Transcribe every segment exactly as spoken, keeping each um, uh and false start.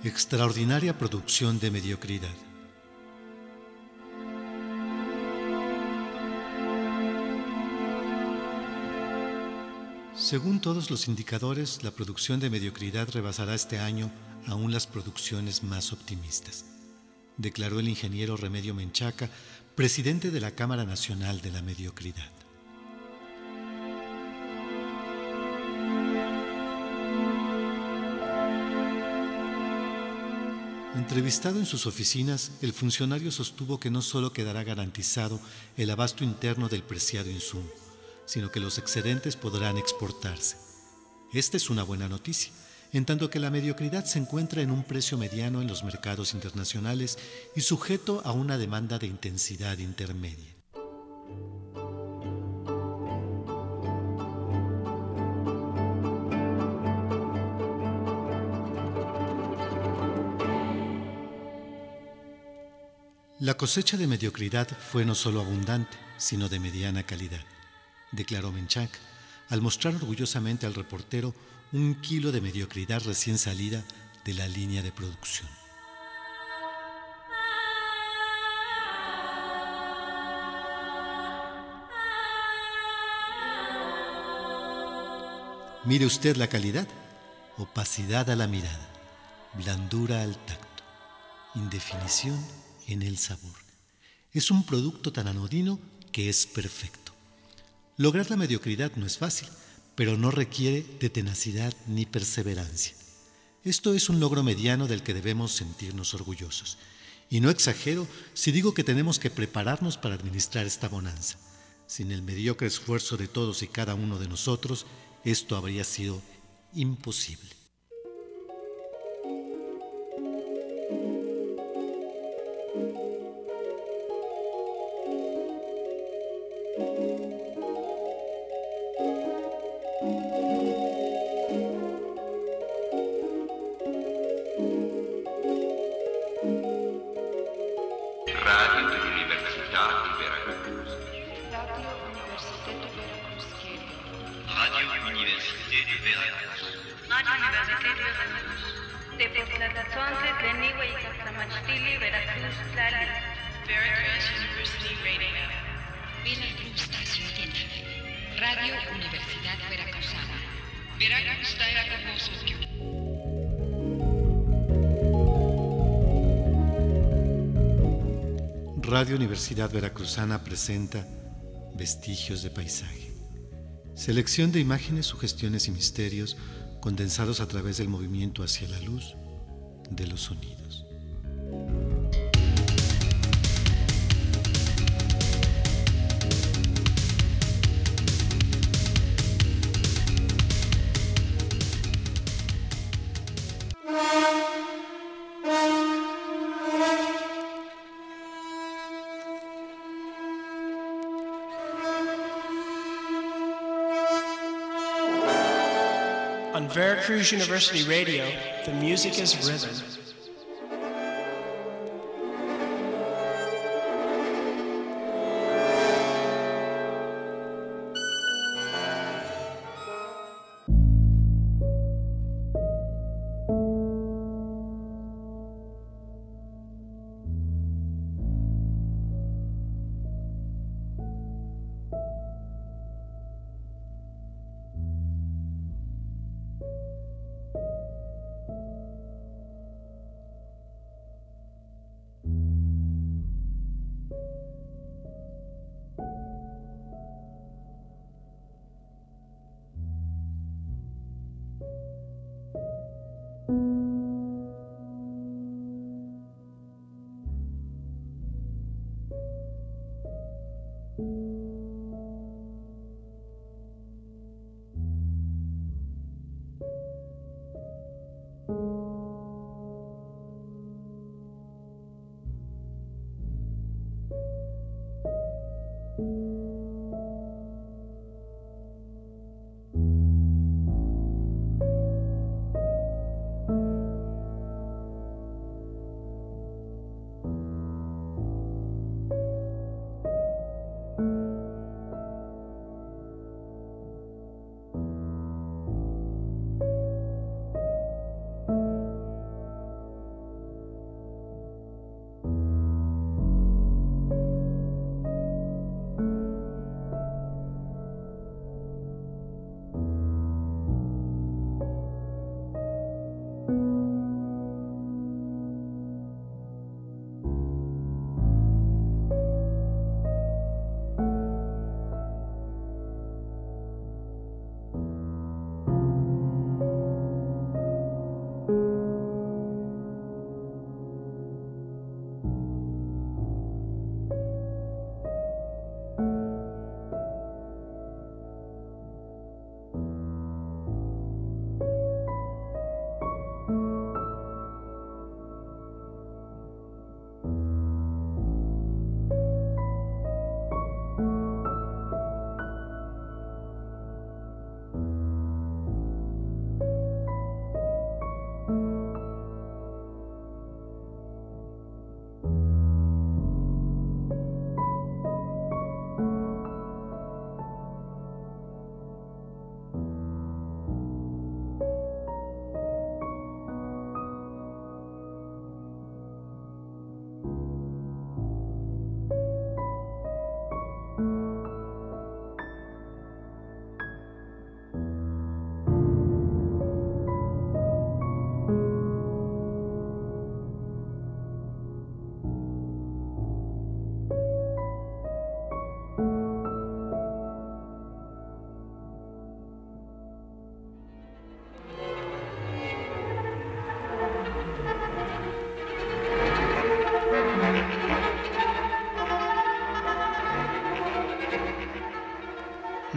Extraordinaria producción de mediocridad. Según todos los indicadores, la producción de mediocridad rebasará este año aún las producciones más optimistas, declaró el ingeniero Remedio Menchaca, presidente de la Cámara Nacional de la Mediocridad. Entrevistado en sus oficinas, el funcionario sostuvo que no solo quedará garantizado el abasto interno del preciado insumo, sino que los excedentes podrán exportarse. Esta es una buena noticia, en tanto que la mediocridad se encuentra en un precio mediano en los mercados internacionales y sujeto a una demanda de intensidad intermedia. La cosecha de mediocridad fue no solo abundante, sino de mediana calidad, declaró Menchaca, al mostrar orgullosamente al reportero un kilo de mediocridad recién salida de la línea de producción. Mire usted la calidad: opacidad a la mirada, blandura al tacto, indefinición en el sabor. Es un producto tan anodino que es perfecto. Lograr la mediocridad no es fácil, pero no requiere de tenacidad ni perseverancia. Esto es un logro mediano del que debemos sentirnos orgullosos. Y no exagero si digo que tenemos que prepararnos para administrar esta bonanza. Sin el mediocre esfuerzo de todos y cada uno de nosotros, esto habría sido imposible. Radio Universidad Veracruzana. Veracruz Radio Universidad Veracruzana presenta Vestigios de Paisaje. Selección de imágenes, sugestiones y misterios condensados a través del movimiento hacia la luz de los sonidos. On Veracruz University Radio, the music is rhythm.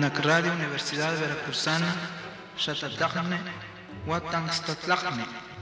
Unak Radio Universidad Veracruzana, Xatataxne, Huatanxtatlaxne.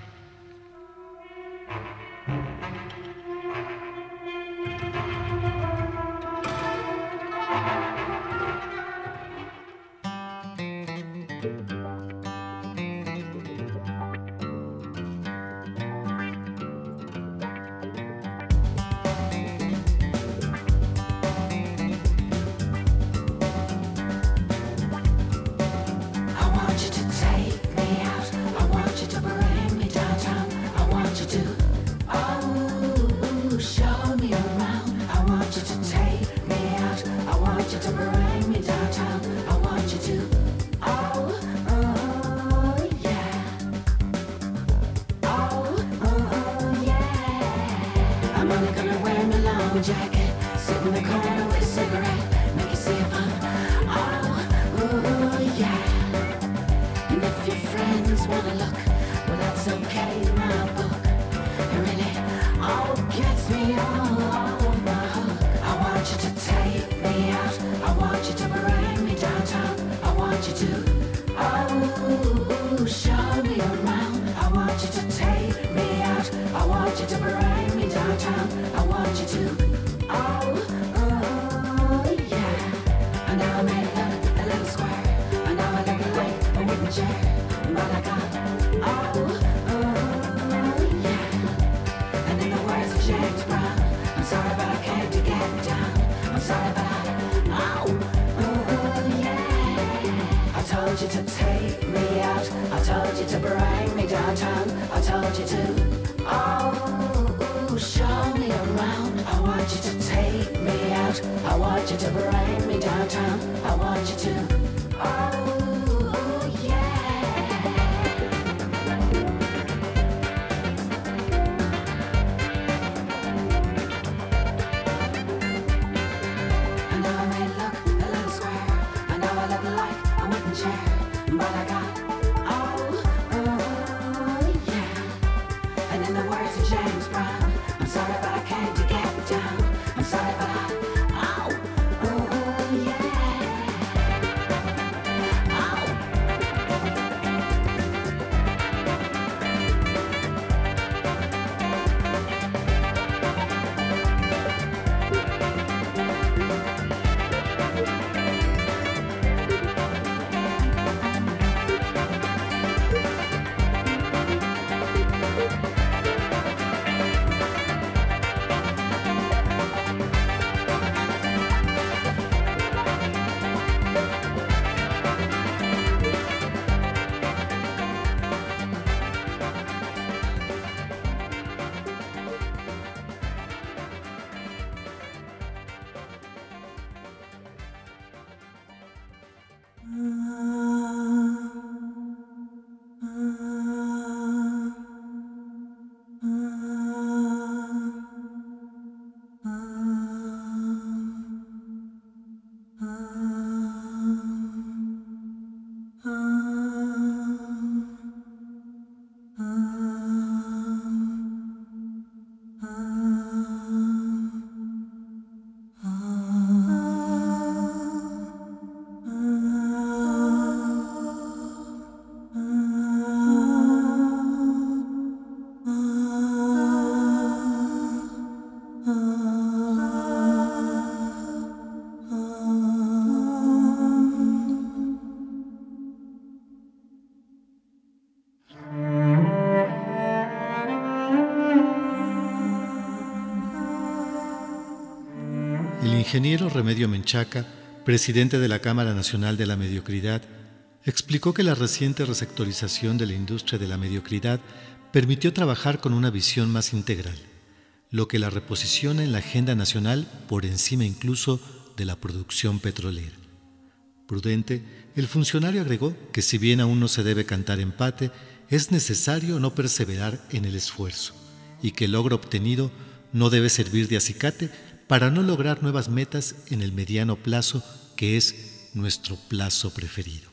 El ingeniero Remedio Menchaca, presidente de la Cámara Nacional de la Mediocridad, explicó que la reciente resectorización de la industria de la mediocridad permitió trabajar con una visión más integral, lo que la reposiciona en la agenda nacional por encima incluso de la producción petrolera. Prudente, el funcionario agregó que si bien aún no se debe cantar empate, es necesario no perseverar en el esfuerzo y que el logro obtenido no debe servir de acicate para no lograr nuevas metas en el mediano plazo, que es nuestro plazo preferido.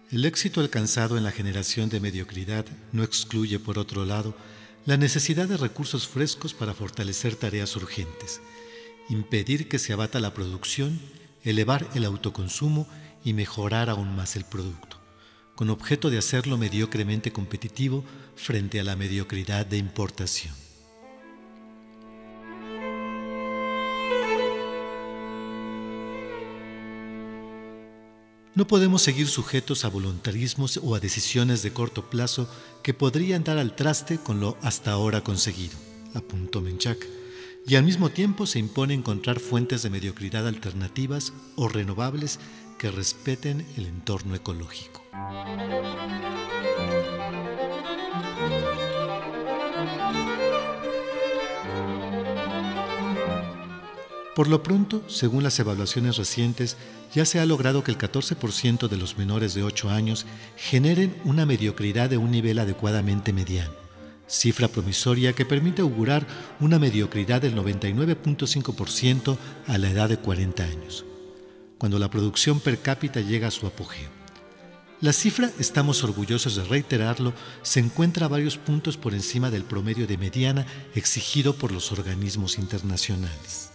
El éxito alcanzado en la generación de mediocridad no excluye, por otro lado, la necesidad de recursos frescos para fortalecer tareas urgentes, impedir que se abata la producción, elevar el autoconsumo y mejorar aún más el producto, con objeto de hacerlo mediocremente competitivo frente a la mediocridad de importación. No podemos seguir sujetos a voluntarismos o a decisiones de corto plazo que podrían dar al traste con lo hasta ahora conseguido, apuntó Menchaca, y al mismo tiempo se impone encontrar fuentes de mediocridad alternativas o renovables que respeten el entorno ecológico. Por lo pronto, según las evaluaciones recientes, ya se ha logrado que el catorce por ciento de los menores de ocho años generen una mediocridad de un nivel adecuadamente mediano, cifra promisoria que permite augurar una mediocridad del noventa y nueve punto cinco por ciento a la edad de cuarenta años, cuando la producción per cápita llega a su apogeo. La cifra, estamos orgullosos de reiterarlo, se encuentra a varios puntos por encima del promedio de mediana exigido por los organismos internacionales.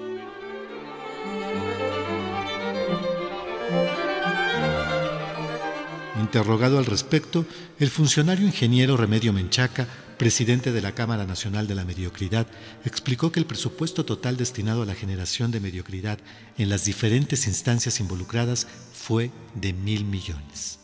Interrogado al respecto, el funcionario ingeniero Remedio Menchaca, presidente de la Cámara Nacional de la Mediocridad, explicó que el presupuesto total destinado a la generación de mediocridad en las diferentes instancias involucradas fue de mil millones.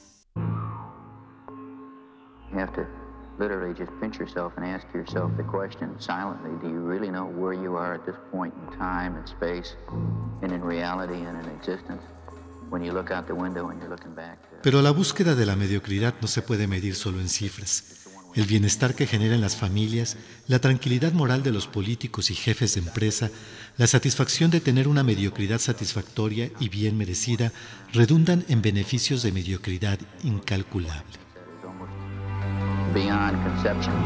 You have to literally just pinch yourself and ask yourself the question silently, do you really know where you are at this point in time and space and in reality and in existence? When you look out the window and you're looking back. Pero la búsqueda de la mediocridad no se puede medir solo en cifras. El bienestar que generan las familias, la tranquilidad moral de los políticos y jefes de empresa, la satisfacción de tener una mediocridad satisfactoria y bien merecida, redundan en beneficios de mediocridad incalculable. Beyond conception.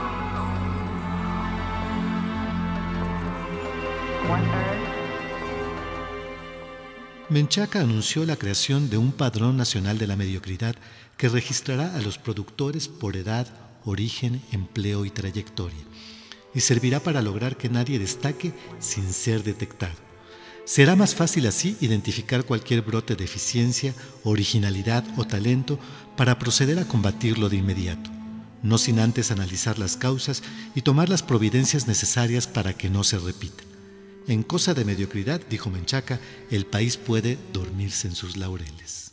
Menchaca anunció la creación de un padrón nacional de la mediocridad que registrará a los productores por edad, origen, empleo y trayectoria, y servirá para lograr que nadie destaque sin ser detectado. Será más fácil así identificar cualquier brote de eficiencia, originalidad o talento para proceder a combatirlo de inmediato, no sin antes analizar las causas y tomar las providencias necesarias para que no se repita. En cosa de mediocridad, dijo Menchaca, el país puede dormirse en sus laureles.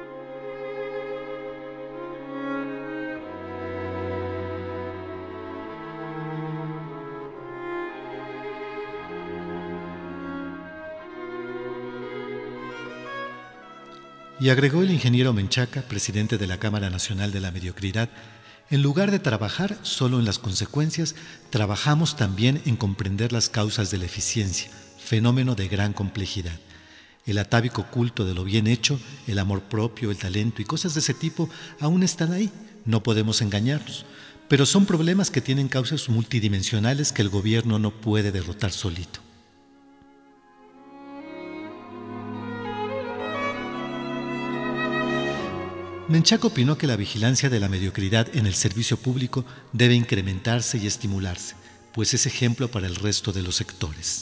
Y agregó el ingeniero Menchaca, presidente de la Cámara Nacional de la Mediocridad, en lugar de trabajar solo en las consecuencias, trabajamos también en comprender las causas de la eficiencia, fenómeno de gran complejidad. El atávico culto de lo bien hecho, el amor propio, el talento y cosas de ese tipo aún están ahí, no podemos engañarnos, pero son problemas que tienen causas multidimensionales que el gobierno no puede derrotar solito. Menchaca opinó que la vigilancia de la mediocridad en el servicio público debe incrementarse y estimularse, pues es ejemplo para el resto de los sectores.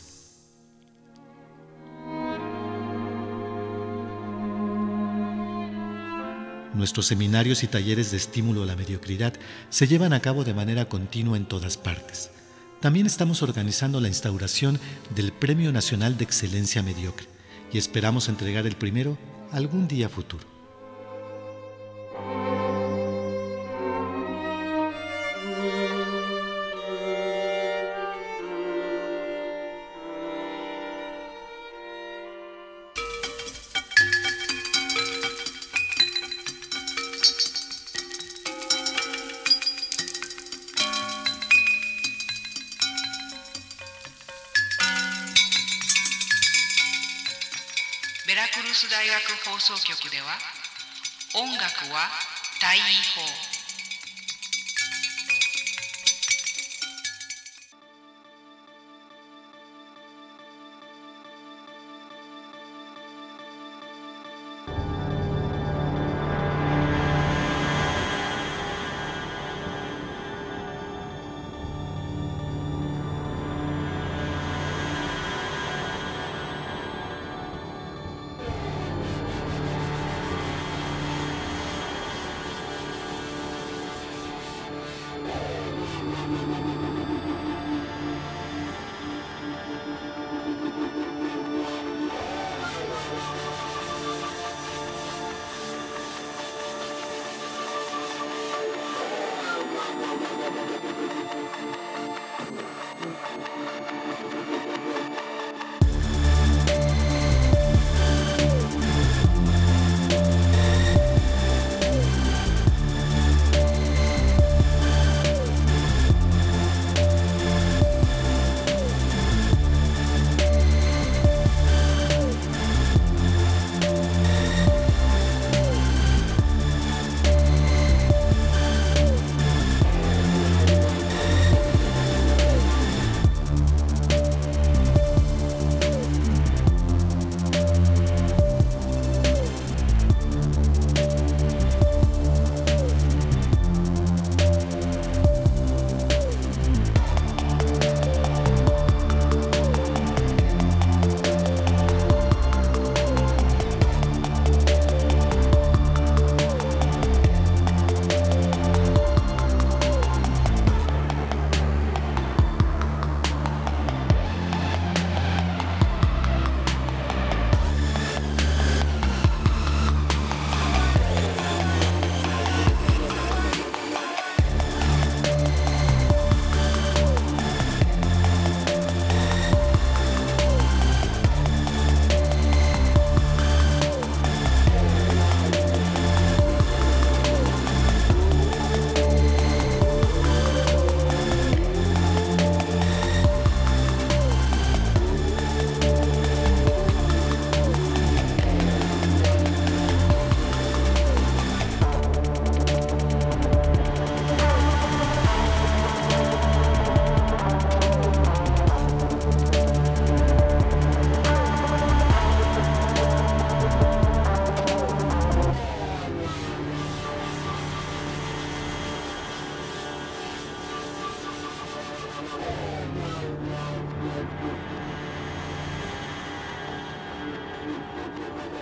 Nuestros seminarios y talleres de estímulo a la mediocridad se llevan a cabo de manera continua en todas partes. También estamos organizando la instauración del Premio Nacional de Excelencia Mediocre y esperamos entregar el primero algún día futuro. Veracruz 大学放送局では音楽は大尉法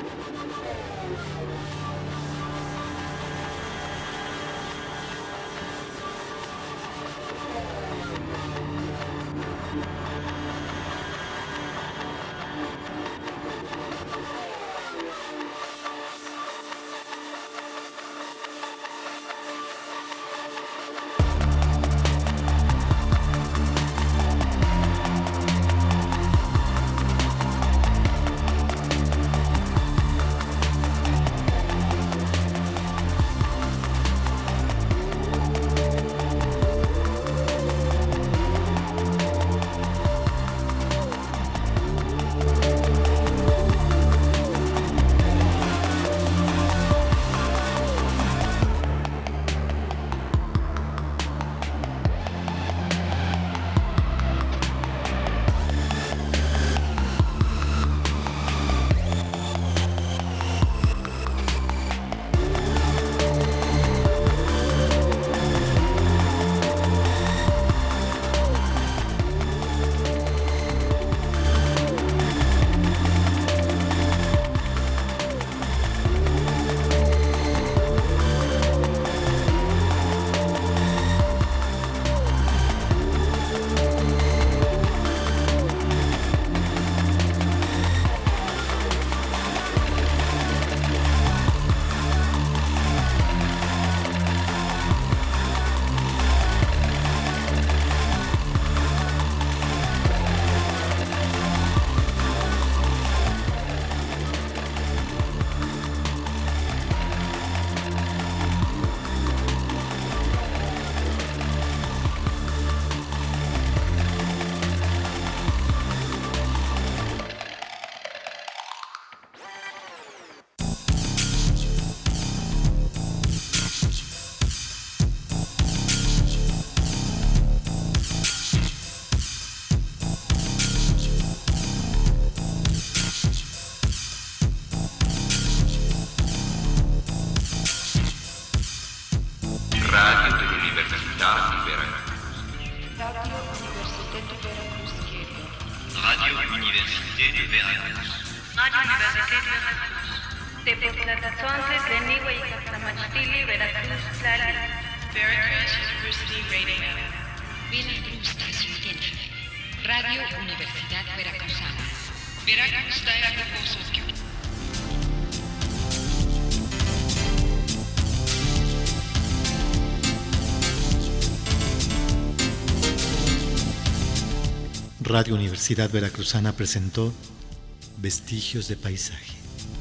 Radio Universidad Veracruzana presentó Vestigios de Paisaje.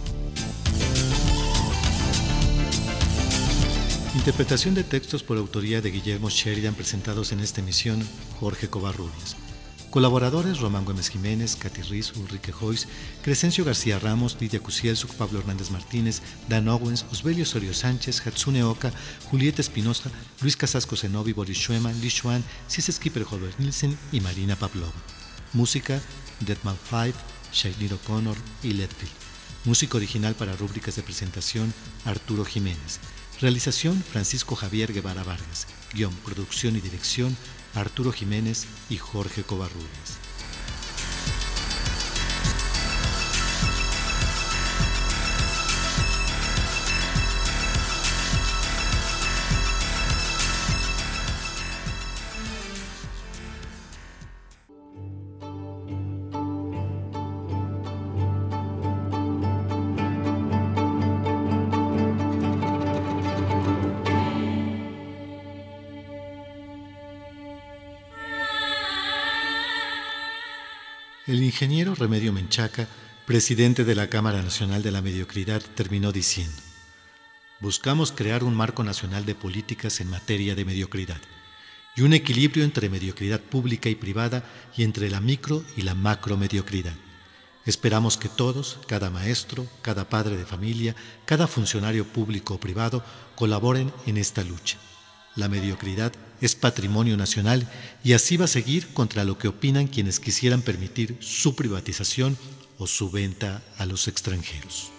Interpretación de textos por autoría de Guillermo Sheridan presentados en esta emisión Jorge Covarrubias. Colaboradores Román Gómez Jiménez, Katy Riz, Ulrike Joyce, Crescencio García Ramos, Lidia Kusielzuk, Pablo Hernández Martínez, Dan Owens, Osbelio Osorio Sánchez, Hatsune Oka, Julieta Espinosa, Luis Casasco Zenobi, Boris Schumann, Li Xuan, Cis Skipper Holbert Nielsen y Marina Pavlova. Música, Deadman Five, Shailene O'Connor y Letfield. Música original para rúbricas de presentación, Arturo Jiménez. Realización, Francisco Javier Guevara Vargas. Guión, producción y dirección, Arturo Jiménez y Jorge Covarrubias. El ingeniero Remedio Menchaca, presidente de la Cámara Nacional de la Mediocridad, terminó diciendo: buscamos crear un marco nacional de políticas en materia de mediocridad y un equilibrio entre mediocridad pública y privada y entre la micro y la macro mediocridad. Esperamos que todos, cada maestro, cada padre de familia, cada funcionario público o privado, colaboren en esta lucha. La mediocridad es patrimonio nacional y así va a seguir contra lo que opinan quienes quisieran permitir su privatización o su venta a los extranjeros.